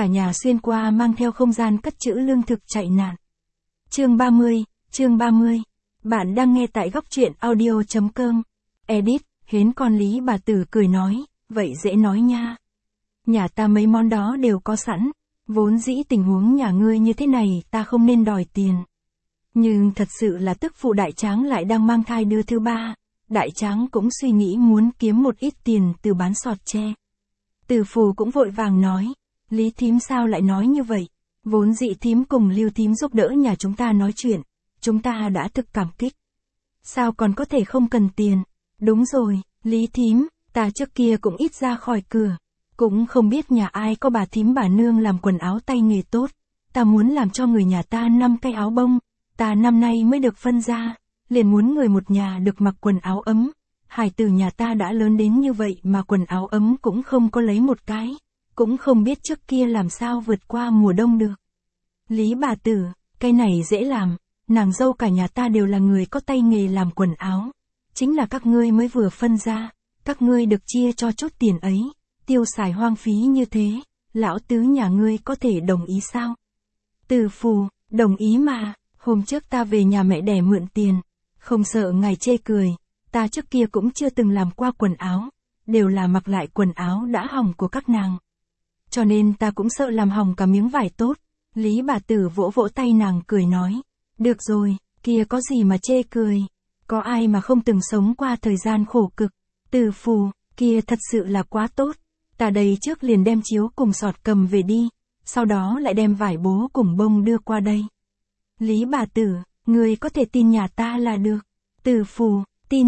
cả nhà xuyên qua mang theo không gian cất trữ lương thực chạy nạn. Chương 30. Bạn đang nghe tại góc truyện audio.com. Edit, hến con Lý bà Tử cười nói, vậy dễ nói nha. Nhà ta mấy món đó đều có sẵn, vốn dĩ tình huống nhà ngươi như thế này ta không nên đòi tiền. Nhưng thật sự là tức phụ đại tráng lại đang mang thai đứa thứ ba, đại tráng cũng suy nghĩ muốn kiếm một ít tiền từ bán sọt tre. Từ Phù cũng vội vàng nói, Lý thím sao lại nói như vậy, vốn dĩ thím cùng Lưu thím giúp đỡ nhà chúng ta nói chuyện, chúng ta đã thực cảm kích. Sao còn có thể không cần tiền, đúng rồi, Lý thím, ta trước kia cũng ít ra khỏi cửa, cũng không biết nhà ai có bà thím bà nương làm quần áo tay nghề tốt, ta muốn làm cho người nhà ta 5 cái áo bông, ta năm nay mới được phân ra, liền muốn người một nhà được mặc quần áo ấm. Hải tử nhà ta đã lớn đến như vậy mà quần áo ấm cũng không có lấy một cái, cũng không biết trước kia làm sao vượt qua mùa đông được. Lý bà Tử, cái này dễ làm, nàng dâu cả nhà ta đều là người có tay nghề làm quần áo, chính là các ngươi mới vừa phân ra, các ngươi được chia cho chút tiền ấy, tiêu xài hoang phí như thế, lão tứ nhà ngươi có thể đồng ý sao? Từ Phù, đồng ý mà, hôm trước ta về nhà mẹ đẻ mượn tiền, không sợ ngài chê cười. Ta trước kia cũng chưa từng làm qua quần áo, đều là mặc lại quần áo đã hỏng của các nàng. Cho nên ta cũng sợ làm hỏng cả miếng vải tốt. Lý bà Tử vỗ vỗ tay nàng cười nói, được rồi, kia có gì mà chê cười, có ai mà không từng sống qua thời gian khổ cực. Từ Phù, kia thật sự là quá tốt, ta đây trước liền đem chiếu cùng sọt cầm về đi, sau đó lại đem vải bố cùng bông đưa qua đây. Lý bà Tử, người có thể tin nhà ta là được. Từ Phù,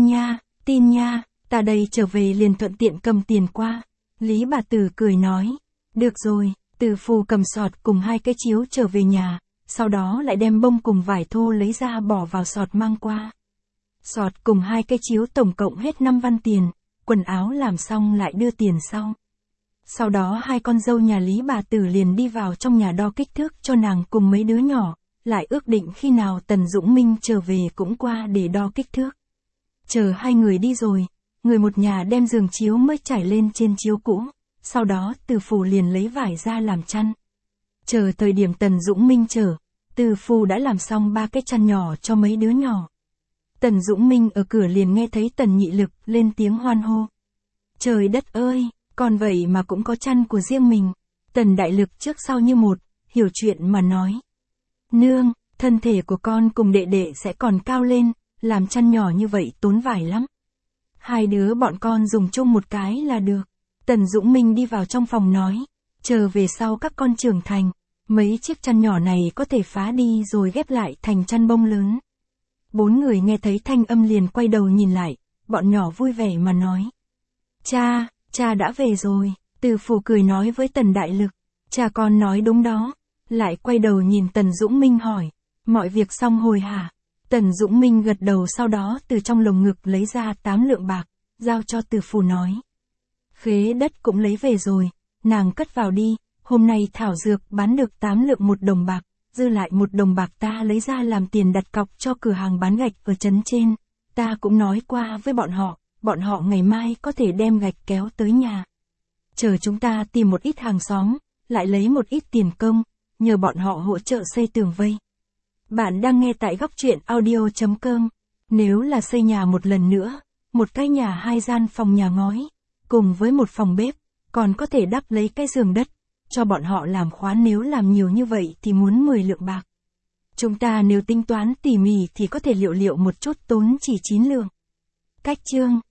tin nha, ta đây trở về liền thuận tiện cầm tiền qua. Lý bà Tử cười nói, được rồi, Từ Phù cầm sọt cùng 2 cái chiếu trở về nhà, sau đó lại đem bông cùng vải thô lấy ra bỏ vào sọt mang qua. Sọt cùng 2 cái chiếu tổng cộng hết 5 văn tiền, quần áo làm xong lại đưa tiền sau. Sau đó 2 con dâu nhà Lý bà Tử liền đi vào trong nhà đo kích thước cho nàng cùng mấy đứa nhỏ, lại ước định khi nào Tần Dũng Minh trở về cũng qua để đo kích thước. Chờ 2 người đi rồi, người một nhà đem giường chiếu mới trải lên trên chiếu cũ, sau đó Từ Phù liền lấy vải ra làm chăn. Chờ thời điểm Tần Dũng Minh trở, Từ Phù đã làm xong 3 cái chăn nhỏ cho mấy đứa nhỏ. Tần Dũng Minh ở cửa liền nghe thấy Tần Nhị Lực lên tiếng hoan hô. Trời đất ơi, còn vậy mà cũng có chăn của riêng mình. Tần Đại Lực trước sau như một, hiểu chuyện mà nói. Nương, thân thể của con cùng đệ đệ sẽ còn cao lên, làm chăn nhỏ như vậy tốn vải lắm. 2 đứa bọn con dùng chung một cái là được. Tần Dũng Minh đi vào trong phòng nói, chờ về sau các con trưởng thành, mấy chiếc chăn nhỏ này có thể phá đi rồi ghép lại thành chăn bông lớn. 4 người nghe thấy thanh âm liền quay đầu nhìn lại, bọn nhỏ vui vẻ mà nói. Cha đã về rồi, Từ Phù cười nói với Tần Đại Lực, cha con nói đúng đó, lại quay đầu nhìn Tần Dũng Minh hỏi, mọi việc xong hồi hả? Tần Dũng Minh gật đầu sau đó từ trong lồng ngực lấy ra 8 lượng bạc, giao cho Từ Phù nói. Khế đất cũng lấy về rồi, nàng cất vào đi, hôm nay thảo dược bán được 8 lượng 1 đồng bạc, dư lại 1 đồng bạc ta lấy ra làm tiền đặt cọc cho cửa hàng bán gạch ở trấn trên, ta cũng nói qua với bọn họ ngày mai có thể đem gạch kéo tới nhà. Chờ chúng ta tìm một ít hàng xóm, lại lấy một ít tiền công, nhờ bọn họ hỗ trợ xây tường vây. Bạn đang nghe tại góc truyện audio.com. Nếu là xây nhà một lần nữa, một cái nhà 2 gian phòng nhà ngói, cùng với một phòng bếp, còn có thể đắp lấy cái giường đất, cho bọn họ làm khoán, nếu làm nhiều như vậy thì muốn 10 lượng bạc. Chúng ta nếu tính toán tỉ mỉ thì có thể liệu một chút tốn chỉ 9 lượng. Cách chương